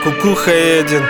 кукуха едет.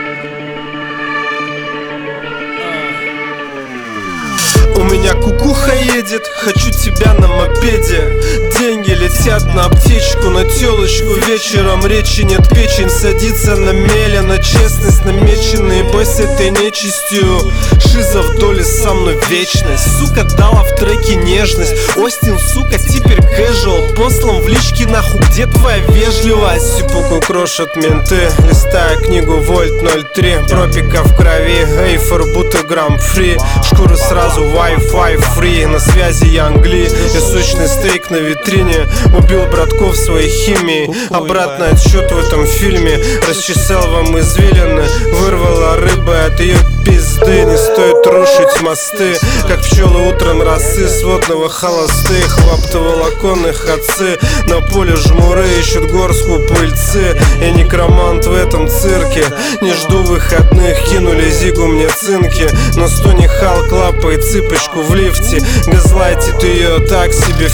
У меня кукуха едет, хочу тебя на мопеде. Деньги летят на аптечку, на телочку. Вечером речи нет, печень садится на меля. На честность намеченный бой с этой нечистью. Шиза в доле со мной вечность. Сука дала в треке нежность. Остин, сука, теперь casual. Послан в личке нахуй, где твоя вежливость? Сипуку крошат менты, листая книгу Вольт 03. Пропика в крови, эйфор будто грамм-фри. Шкуру сразу Wi-Fi free. На связи Янгли и сочный стейк на витрине. Убил братков своей химией. Обратный отсчет в этом фильме. Расчесал вам извилины. Вырвала рыбы от ее пизды. Не стоит рушить мосты, как пчелы утром росы. Сводного холостых, хлоптоволоконных отцы. На поле жмуры ищут горстку пыльцы. Я некромант в этом цирке. Не жду выходных, кинули зигу мне цинки. На стоне Халк лапает цыпочку в лифте. Газлайтит ее так себе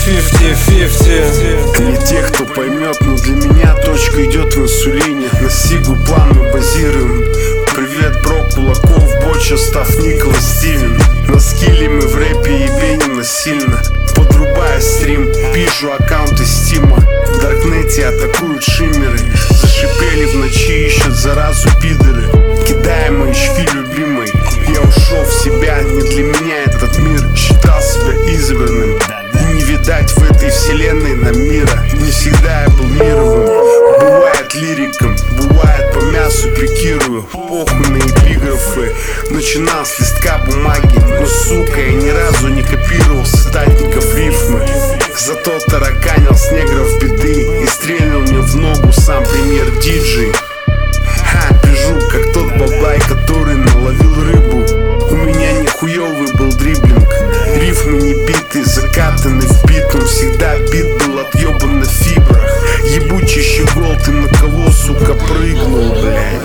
50-50. Не тех, кто поймет, но для меня точка идет в инсулине. На сигу план мы базируем. Привет, бро, кулаков, боча, став Никола Стивен. На скилле мы в рэпе ебеним насильно. Подрубая стрим, пишу аккаунты стима. В даркнете атакуют шиммеры. Зашипели в ночи, ищут заразу пидоры. Кидаем HP любимый. Я ушел в себя, не для меня этот мир. Считал себя избранным. И не видать в этой вселенной нам мира. Не всегда я был мировым. Бывает лириком, бывает по мясу пикирую. Похуй на эпиграфы. Начинал с листка бумаги. Но, сука, я ни разу не копировал с статников рифмы. Зато тараканил с негров беды. И стрельнул мне в ногу сам премьер диджей. Пижу, как тот бабай, который наловил рыбу. У меня нихуёвый был дриблинг. Рифмы не биты, закатаны в бит. Он всегда бит был отъебан на фибрах. Ебучий щегол, ты на кого, сука, прыгнул, блядь?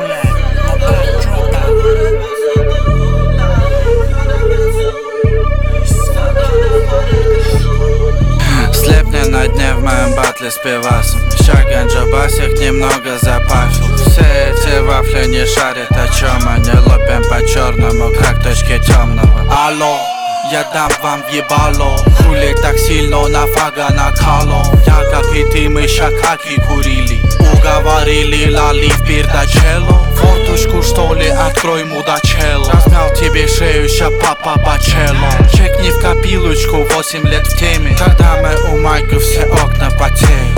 Слепни на дне в моем батле с пивасом. Щаген джабасик немного запашил. Все эти вафли не шарят о чем. Они лопим по черному, как точки темного. Алло, я дам вам ебало. Хули так сильно на фага накало. Я как и ты, мы шакаки курили. Уговорили лали в пердачело. Форточку что ли открой, мудачело. Размял тебе шею, ща папа бачело. Чекни в копилочку, 8 лет в теме. Когда мы у Майка все окна потеют.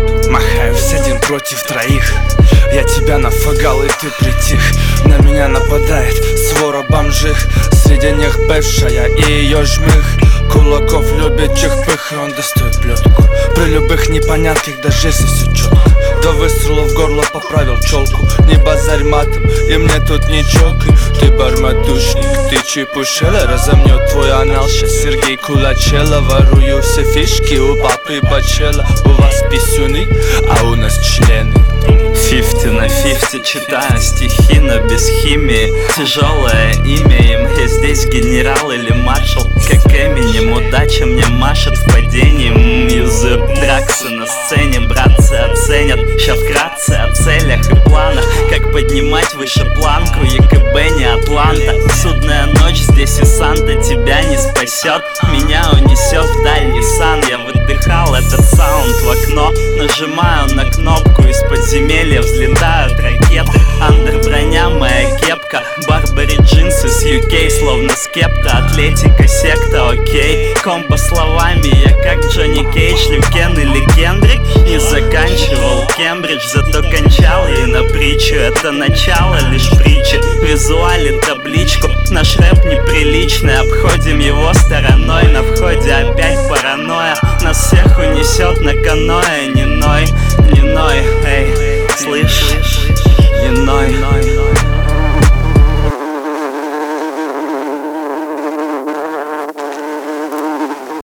Махаюсь один против троих. Я тебя нафагал и ты притих. На меня нападает свора бомжих. Среди них бывшая и ее жмых. Кулаков любит чих-пых, и он достает плетку. При любых непонятках даже если все четко. До выстрела в горло поправил челку. Не базарь матом, и мне тут не чокай. Ты барматушник, ты чепушела. Разомнет твой анал, щас Сергей Кулачела. Ворую все фишки у папы Бачела. У вас писюны, а у нас члены. 50 на 50 читаю стихи, но без химии. Тяжелое имя им, я здесь генерал или маршал. Как Эминем, удача мне машет в падении. Юзер Драксы на сцене, братцы оценят. Ща вкратце о целях и планах. Как поднимать выше планку, ЕКБ не Атланта. Судная ночь, здесь и Санта тебя не спасет. Меня унесет в дальний сан. Я выдыхал этот саунд в окно. Нажимаю на кнопку, из подземелья взлетают ракеты. Андер броня, моя кепка. Барбари джинсы с UK, словно скепта. Атлетика, секта, окей. Комбо словами, я как Джонни Кейдж, Люкен или Кендрик. Не заканчивал Кембридж, зато кончал и на притчу. Это начало лишь притчи. Визуале табличку. Наш рэп неприличный, обходим его стороной. На входе опять паранойя. Нас всех унесет на каноэ, не ной.